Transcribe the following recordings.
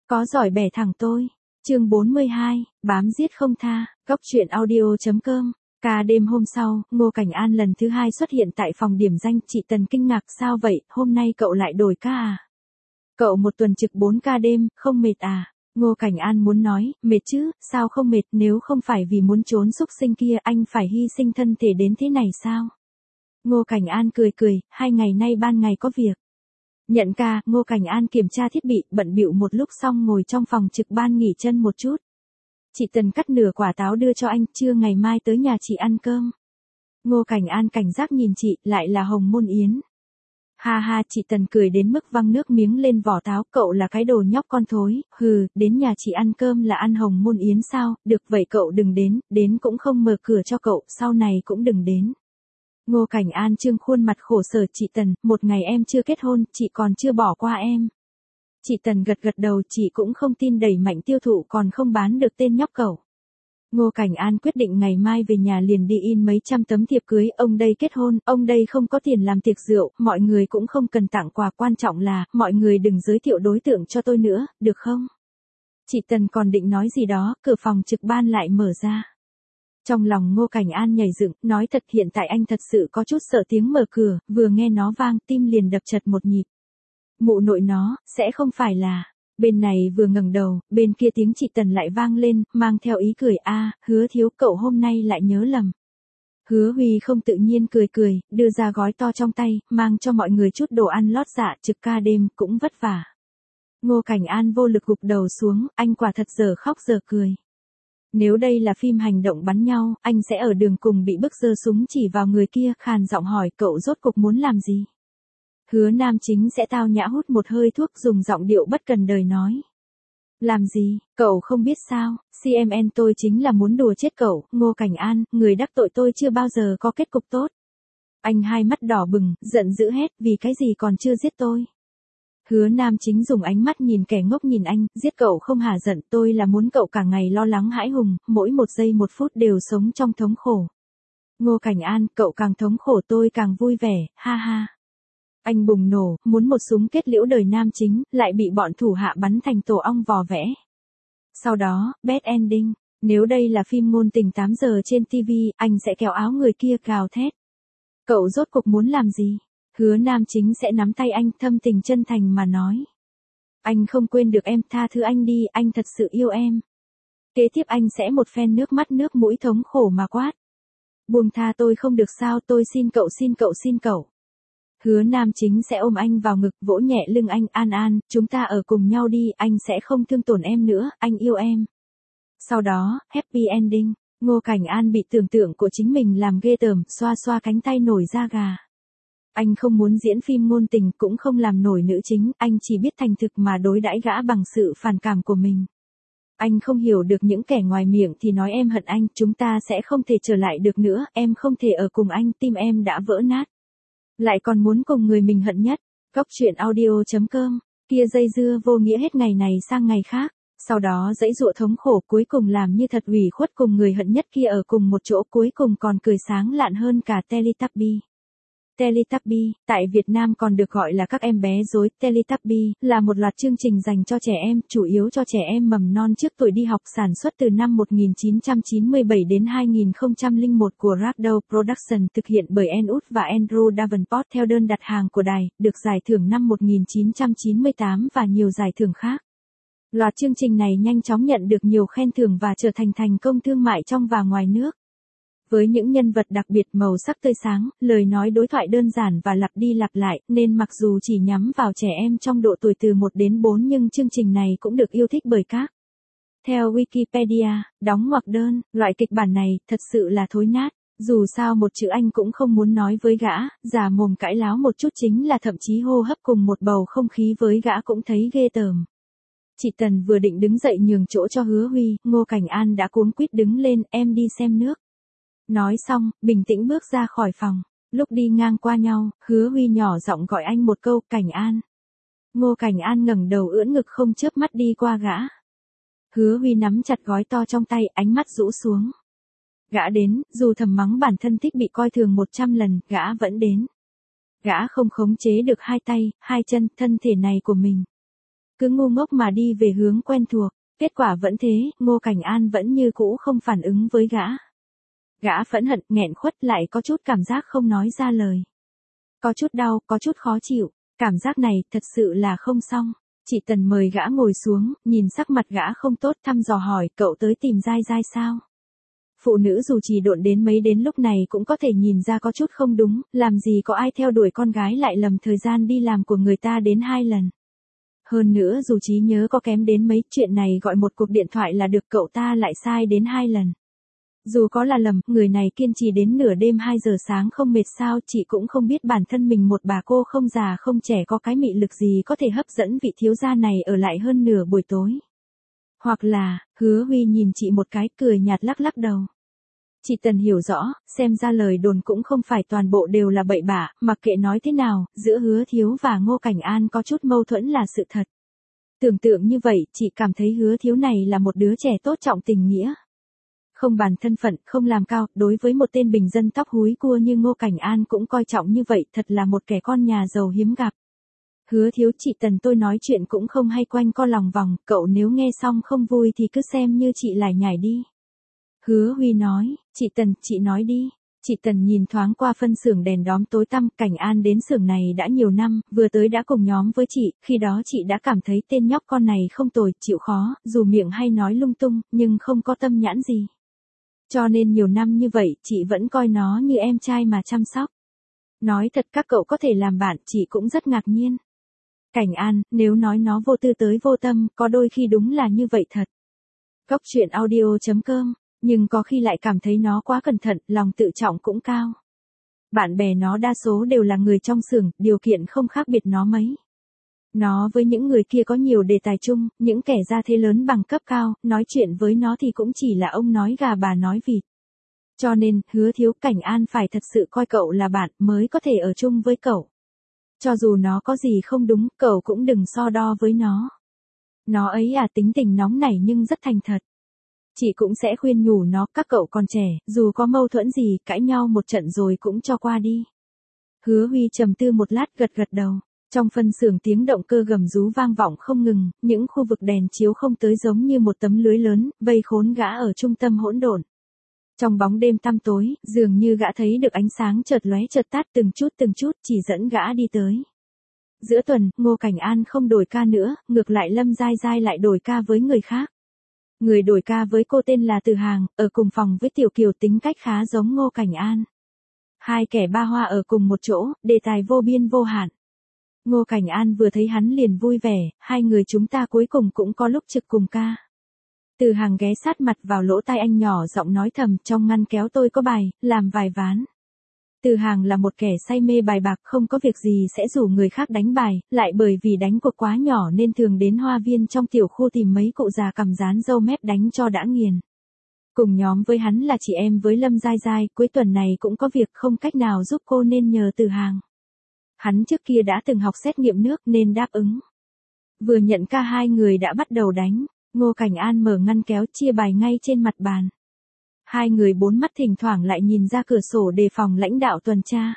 Có giỏi bẻ thẳng tôi. Chương 42, bám giết không tha, Góc truyện audio.com. Ca đêm hôm sau, Ngô Cảnh An lần thứ hai xuất hiện tại phòng điểm danh, chị Tần kinh ngạc, sao vậy, hôm nay cậu lại đổi ca à? Cậu một tuần trực 4 ca đêm, không mệt à? Ngô Cảnh An muốn nói, mệt chứ, sao không mệt, nếu không phải vì muốn trốn xúc sinh kia anh phải hy sinh thân thể đến thế này sao? Ngô Cảnh An cười cười, 2 ngày nay ban ngày có việc. Nhận ca, Ngô Cảnh An kiểm tra thiết bị, bận bịu một lúc xong ngồi trong phòng trực ban nghỉ chân một chút. Chị Tần cắt nửa quả táo đưa cho anh, trưa ngày mai tới nhà chị ăn cơm. Ngô Cảnh An cảnh giác nhìn chị, lại là Hồng Môn Yến. Ha ha, chị Tần cười đến mức văng nước miếng lên vỏ táo, cậu là cái đồ nhóc con thối, hừ, đến nhà chị ăn cơm là ăn Hồng Môn Yến sao, được vậy cậu đừng đến cũng không mở cửa cho cậu, sau này cũng đừng đến. Ngô Cảnh An trương khuôn mặt khổ sở, chị Tần, một ngày em chưa kết hôn, chị còn chưa bỏ qua em. Chị Tần gật gật đầu, chị cũng không tin đẩy mạnh tiêu thụ còn không bán được tên nhóc cậu. Ngô Cảnh An quyết định ngày mai về nhà liền đi in mấy trăm tấm thiệp cưới, ông đây kết hôn, ông đây không có tiền làm tiệc rượu, mọi người cũng không cần tặng quà, quan trọng là, mọi người đừng giới thiệu đối tượng cho tôi nữa, được không? Chị Tần còn định nói gì đó, cửa phòng trực ban lại mở ra. Trong lòng Ngô Cảnh An nhảy dựng, nói thật hiện tại anh thật sự có chút sợ tiếng mở cửa, vừa nghe nó vang tim liền đập chật một nhịp. Mụ nội nó, sẽ không phải là... Bên này vừa ngẩng đầu, bên kia tiếng chị Tần lại vang lên, mang theo ý cười, Hứa thiếu cậu hôm nay lại nhớ lầm. Hứa Huy không tự nhiên cười, đưa ra gói to trong tay, mang cho mọi người chút đồ ăn lót dạ, trực ca đêm, cũng vất vả. Ngô Cảnh An vô lực gục đầu xuống, anh quả thật giờ khóc giờ cười. Nếu đây là phim hành động bắn nhau, anh sẽ ở đường cùng bị bức giơ súng chỉ vào người kia, khàn giọng hỏi cậu rốt cục muốn làm gì? Hứa Nam Chính sẽ tao nhã hút một hơi thuốc, dùng giọng điệu bất cần đời nói. Làm gì, cậu không biết sao, CMN tôi chính là muốn đùa chết cậu, Ngô Cảnh An, người đắc tội tôi chưa bao giờ có kết cục tốt. Anh hai mắt đỏ bừng, giận dữ hét, vì cái gì còn chưa giết tôi? Hứa Nam Chính dùng ánh mắt nhìn kẻ ngốc nhìn anh, giết cậu không hả giận, tôi là muốn cậu cả ngày lo lắng hãi hùng, mỗi một giây một phút đều sống trong thống khổ. Ngô Cảnh An, cậu càng thống khổ tôi càng vui vẻ, ha ha. Anh bùng nổ, muốn một súng kết liễu đời Nam Chính, lại bị bọn thủ hạ bắn thành tổ ong vò vẽ. Sau đó, bad ending, nếu đây là phim ngôn tình 8 giờ trên TV, anh sẽ kéo áo người kia gào thét. Cậu rốt cục muốn làm gì? Hứa Nam Chính sẽ nắm tay anh, thâm tình chân thành mà nói. Anh không quên được em, tha thứ anh đi, anh thật sự yêu em. Kế tiếp anh sẽ một phen nước mắt nước mũi thống khổ mà quát. Buông tha tôi không được sao, tôi xin cậu xin cậu xin cậu. Hứa Nam Chính sẽ ôm anh vào ngực, vỗ nhẹ lưng anh, An, chúng ta ở cùng nhau đi, anh sẽ không thương tổn em nữa, anh yêu em. Sau đó, happy ending, Ngô Cảnh An bị tưởng tượng của chính mình làm ghê tởm, xoa xoa cánh tay nổi da gà. Anh không muốn diễn phim ngôn tình, cũng không làm nổi nữ chính, anh chỉ biết thành thực mà đối đãi gã bằng sự phản cảm của mình. Anh không hiểu được những kẻ ngoài miệng thì nói em hận anh, chúng ta sẽ không thể trở lại được nữa, em không thể ở cùng anh, tim em đã vỡ nát. Lại còn muốn cùng người mình hận nhất. Góc truyện audio.com. Kia dây dưa vô nghĩa hết ngày này sang ngày khác. Sau đó dãy dụa thống khổ, cuối cùng làm như thật ủy khuất cùng người hận nhất kia ở cùng một chỗ, cuối cùng còn cười sáng lạn hơn cả Teletubby. Teletubby, tại Việt Nam còn được gọi là các em bé rối. Teletubby là một loạt chương trình dành cho trẻ em, chủ yếu cho trẻ em mầm non trước tuổi đi học, sản xuất từ năm 1997 đến 2001 của Ragdoll Production, thực hiện bởi Ann Wood và Andrew Davenport theo đơn đặt hàng của đài, được giải thưởng năm 1998 và nhiều giải thưởng khác. Loạt chương trình này nhanh chóng nhận được nhiều khen thưởng và trở thành thành công thương mại trong và ngoài nước. Với những nhân vật đặc biệt, màu sắc tươi sáng, lời nói đối thoại đơn giản và lặp đi lặp lại, nên mặc dù chỉ nhắm vào trẻ em trong độ tuổi từ 1 đến 4 nhưng chương trình này cũng được yêu thích bởi các. Theo Wikipedia, đóng ngoặc đơn, loại kịch bản này thật sự là thối nát. Dù sao một chữ anh cũng không muốn nói với gã, giả mồm cãi láo một chút chính là thậm chí hô hấp cùng một bầu không khí với gã cũng thấy ghê tởm. Chị Tần vừa định đứng dậy nhường chỗ cho Hứa Huy, Ngô Cảnh An đã cuống quýt đứng lên, em đi xem nước. Nói xong, bình tĩnh bước ra khỏi phòng. Lúc đi ngang qua nhau, Hứa Huy nhỏ giọng gọi anh một câu, Cảnh An. Ngô Cảnh An ngẩng đầu ưỡn ngực không chớp mắt đi qua gã. Hứa Huy nắm chặt gói to trong tay, ánh mắt rũ xuống. Gã đến, dù thầm mắng bản thân thích bị coi thường 100 lần, gã vẫn đến. Gã không khống chế được hai tay, hai chân, thân thể này của mình. cứ ngu ngốc mà đi về hướng quen thuộc. Kết quả vẫn thế, Ngô Cảnh An vẫn như cũ không phản ứng với gã. Gã phẫn hận, nghẹn khuất lại có chút cảm giác không nói ra lời. Có chút đau, có chút khó chịu, cảm giác này thật sự là không xong. Chị Tần mời gã ngồi xuống, nhìn sắc mặt gã không tốt thăm dò hỏi cậu tới tìm Giai Giai sao? Phụ nữ dù trì độn đến mấy đến lúc này cũng có thể nhìn ra có chút không đúng, làm gì có ai theo đuổi con gái lại lầm thời gian đi làm của người ta đến 2 lần. Hơn nữa dù trí nhớ có kém đến mấy, chuyện này gọi một cuộc điện thoại là được, cậu ta lại sai đến 2 lần. Dù có là lầm, người này kiên trì đến nửa đêm 2 giờ sáng không mệt sao, chị cũng không biết bản thân mình một bà cô không già không trẻ có cái mị lực gì có thể hấp dẫn vị thiếu gia này ở lại hơn nửa buổi tối. Hoặc là, Hứa Huy nhìn chị một cái cười nhạt lắc lắc đầu. Chị Tần hiểu rõ, xem ra lời đồn cũng không phải toàn bộ đều là bậy bạ, mặc kệ nói thế nào, giữa Hứa Thiếu và Ngô Cảnh An có chút mâu thuẫn là sự thật. Tưởng tượng như vậy, chị cảm thấy Hứa Thiếu này là một đứa trẻ tốt trọng tình nghĩa. Không bàn thân phận, không làm cao, đối với một tên bình dân tóc húi cua như Ngô Cảnh An cũng coi trọng như vậy, thật là một kẻ con nhà giàu hiếm gặp. Hứa Thiếu, chị Tần, tôi nói chuyện cũng không hay quanh co lòng vòng, cậu nếu nghe xong không vui thì cứ xem như chị lải nhải đi. Hứa Huy nói, chị Tần, chị nói đi. Chị Tần nhìn thoáng qua phân xưởng đèn đóm tối tăm, Cảnh An đến xưởng này đã nhiều năm, vừa tới đã cùng nhóm với chị, khi đó chị đã cảm thấy tên nhóc con này không tồi, chịu khó, dù miệng hay nói lung tung, nhưng không có tâm nhãn gì. Cho nên nhiều năm như vậy, chị vẫn coi nó như em trai mà chăm sóc. Nói thật các cậu có thể làm bạn, chị cũng rất ngạc nhiên. Cảnh An, nếu nói nó vô tư tới vô tâm, có đôi khi đúng là như vậy thật. Góc truyện audio.com, nhưng có khi lại cảm thấy nó quá cẩn thận, lòng tự trọng cũng cao. Bạn bè nó đa số đều là người trong xưởng, điều kiện không khác biệt nó mấy. Nó với những người kia có nhiều đề tài chung, những kẻ gia thế lớn bằng cấp cao, nói chuyện với nó thì cũng chỉ là ông nói gà bà nói vịt. Cho nên, Hứa Thiếu, Cảnh An phải thật sự coi cậu là bạn mới có thể ở chung với cậu. Cho dù nó có gì không đúng, cậu cũng đừng so đo với nó. Nó ấy tính tình nóng nảy nhưng rất thành thật. Chị cũng sẽ khuyên nhủ nó, các cậu còn trẻ, dù có mâu thuẫn gì, cãi nhau một trận rồi cũng cho qua đi. Hứa Huy trầm tư một lát gật gật đầu. Trong phân xưởng tiếng động cơ gầm rú vang vọng không ngừng, những khu vực đèn chiếu không tới giống như một tấm lưới lớn, vây khốn gã ở trung tâm hỗn độn. Trong bóng đêm tăm tối, dường như gã thấy được ánh sáng chợt lóe chợt tắt từng chút, chỉ dẫn gã đi tới. Giữa tuần, Ngô Cảnh An không đổi ca nữa, ngược lại Lâm Giai Giai lại đổi ca với người khác. Người đổi ca với cô tên là Từ Hàng, ở cùng phòng với Tiểu Kiều, tính cách khá giống Ngô Cảnh An. Hai kẻ ba hoa ở cùng một chỗ, đề tài vô biên vô hạn. Ngô Cảnh An vừa thấy hắn liền vui vẻ, hai người chúng ta cuối cùng cũng có lúc trực cùng ca. Từ Hàng ghé sát mặt vào lỗ tai anh nhỏ giọng nói thầm, trong ngăn kéo tôi có bài, làm vài ván. Từ Hàng là một kẻ say mê bài bạc, không có việc gì sẽ rủ người khác đánh bài, lại bởi vì đánh cuộc quá nhỏ nên thường đến hoa viên trong tiểu khu tìm mấy cụ già cằm rán râu mép đánh cho đã nghiền. Cùng nhóm với hắn là chị em với Lâm Giai Giai, cuối tuần này cũng có việc không cách nào giúp cô nên nhờ Từ Hàng. Hắn trước kia đã từng học xét nghiệm nước nên đáp ứng. Vừa nhận ca hai người đã bắt đầu đánh, Ngô Cảnh An mở ngăn kéo chia bài ngay trên mặt bàn. Hai người bốn mắt thỉnh thoảng lại nhìn ra cửa sổ đề phòng lãnh đạo tuần tra.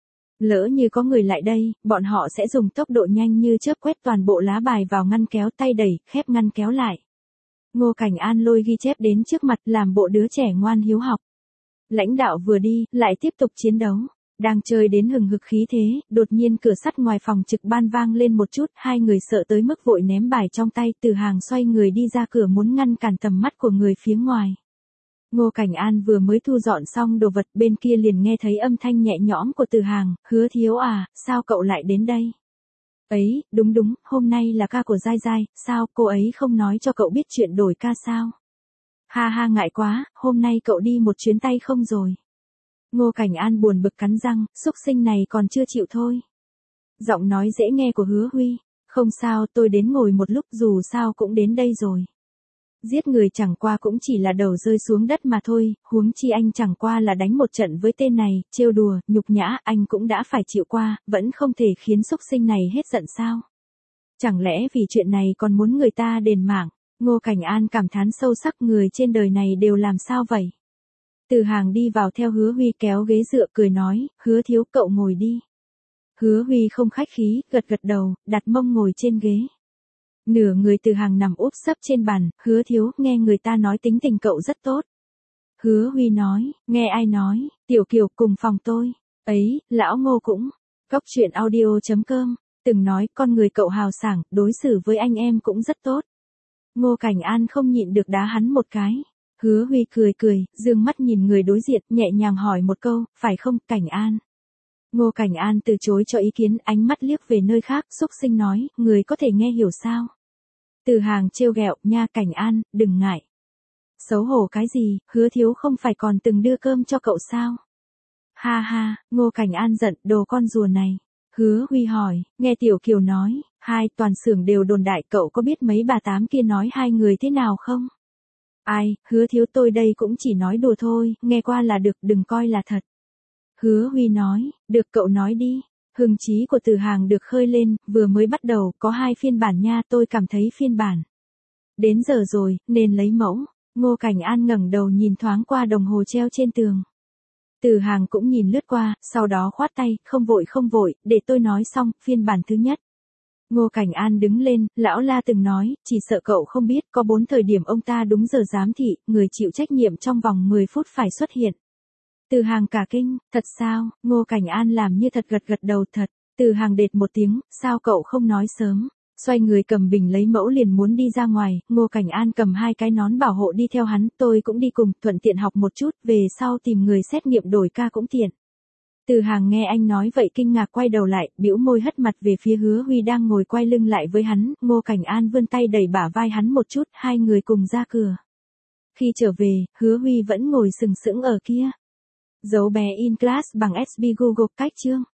Lỡ như có người lại đây, bọn họ sẽ dùng tốc độ nhanh như chớp quét toàn bộ lá bài vào ngăn kéo, tay đẩy, khép ngăn kéo lại. Ngô Cảnh An lôi ghi chép đến trước mặt làm bộ đứa trẻ ngoan hiếu học. Lãnh đạo vừa đi, lại tiếp tục chiến đấu. Đang chơi đến hừng hực khí thế, đột nhiên cửa sắt ngoài phòng trực ban vang lên một chút, hai người sợ tới mức vội ném bài trong tay, Từ Hàng xoay người đi ra cửa muốn ngăn cản tầm mắt của người phía ngoài. Ngô Cảnh An vừa mới thu dọn xong đồ vật, bên kia liền nghe thấy âm thanh nhẹ nhõm của Từ Hàng, Hứa Thiếu à, sao cậu lại đến đây? Ấy, đúng, hôm nay là ca của Giai Giai, sao cô ấy không nói cho cậu biết chuyện đổi ca sao? Ha ngại quá, hôm nay cậu đi một chuyến tay không rồi? Ngô Cảnh An buồn bực cắn răng, xúc sinh này còn chưa chịu thôi. Giọng nói dễ nghe của Hứa Huy, không sao, tôi đến ngồi một lúc, dù sao cũng đến đây rồi. Giết người chẳng qua cũng chỉ là đầu rơi xuống đất mà thôi, huống chi anh chẳng qua là đánh một trận với tên này, trêu đùa, nhục nhã, anh cũng đã phải chịu qua, vẫn không thể khiến xúc sinh này hết giận sao? Chẳng lẽ vì chuyện này còn muốn người ta đền mạng? Ngô Cảnh An cảm thán sâu sắc, người trên đời này đều làm sao vậy? Từ Hàng đi vào theo Hứa Huy kéo ghế dựa cười nói, Hứa Thiếu cậu ngồi đi. Hứa Huy không khách khí, gật đầu, đặt mông ngồi trên ghế. Nửa người Từ Hàng nằm úp sấp trên bàn, Hứa Thiếu, nghe người ta nói tính tình cậu rất tốt. Hứa Huy nói, nghe ai nói, Tiểu Kiều cùng phòng tôi. Ấy, lão Ngô cũng. Cóc truyện audio.com, từng nói con người cậu hào sảng, đối xử với anh em cũng rất tốt. Ngô Cảnh An không nhịn được đá hắn một cái. Hứa Huy cười cười, dương mắt nhìn người đối diện, nhẹ nhàng hỏi một câu, phải không, Cảnh An? Ngô Cảnh An từ chối cho ý kiến, ánh mắt liếc về nơi khác, xúc sinh nói, người có thể nghe hiểu sao? Từ Hàng trêu ghẹo, nha Cảnh An, đừng ngại. Xấu hổ cái gì, Hứa Thiếu không phải còn từng đưa cơm cho cậu sao? Ha ha, Ngô Cảnh An giận, đồ con rùa này. Hứa Huy hỏi, nghe Tiểu Kiều nói, hai toàn xưởng đều đồn đại, cậu có biết mấy bà tám kia nói hai người thế nào không? Ai, Hứa Thiếu, tôi đây cũng chỉ nói đùa thôi, nghe qua là được, đừng coi là thật. Hứa Huy nói, được, cậu nói đi. Hứng chí của Từ Hàng được khơi lên, vừa mới bắt đầu, có 2 phiên bản nha, tôi cảm thấy phiên bản. Đến giờ rồi, nên lấy mẫu. Ngô Cảnh An ngẩng đầu nhìn thoáng qua đồng hồ treo trên tường. Từ Hàng cũng nhìn lướt qua, sau đó khoát tay, không vội, để tôi nói xong, phiên bản thứ nhất. Ngô Cảnh An đứng lên, lão La từng nói, chỉ sợ cậu không biết, có 4 thời điểm ông ta đúng giờ giám thị, người chịu trách nhiệm trong vòng 10 phút phải xuất hiện. Từ Hàng cả kinh, thật sao? Ngô Cảnh An làm như thật, gật đầu, thật. Từ Hàng đệt một tiếng, sao cậu không nói sớm? Xoay người cầm bình lấy mẫu liền muốn đi ra ngoài, Ngô Cảnh An cầm 2 cái nón bảo hộ đi theo hắn, tôi cũng đi cùng, thuận tiện học một chút, về sau tìm người xét nghiệm đổi ca cũng tiện. Từ Hàng nghe anh nói vậy kinh ngạc quay đầu lại, bĩu môi hất mặt về phía Hứa Huy đang ngồi quay lưng lại với hắn, Ngô Cảnh An vươn tay đẩy bả vai hắn một chút, hai người cùng ra cửa. Khi trở về, Hứa Huy vẫn ngồi sừng sững ở kia. Dấu bé in class bằng SB Google cách chương.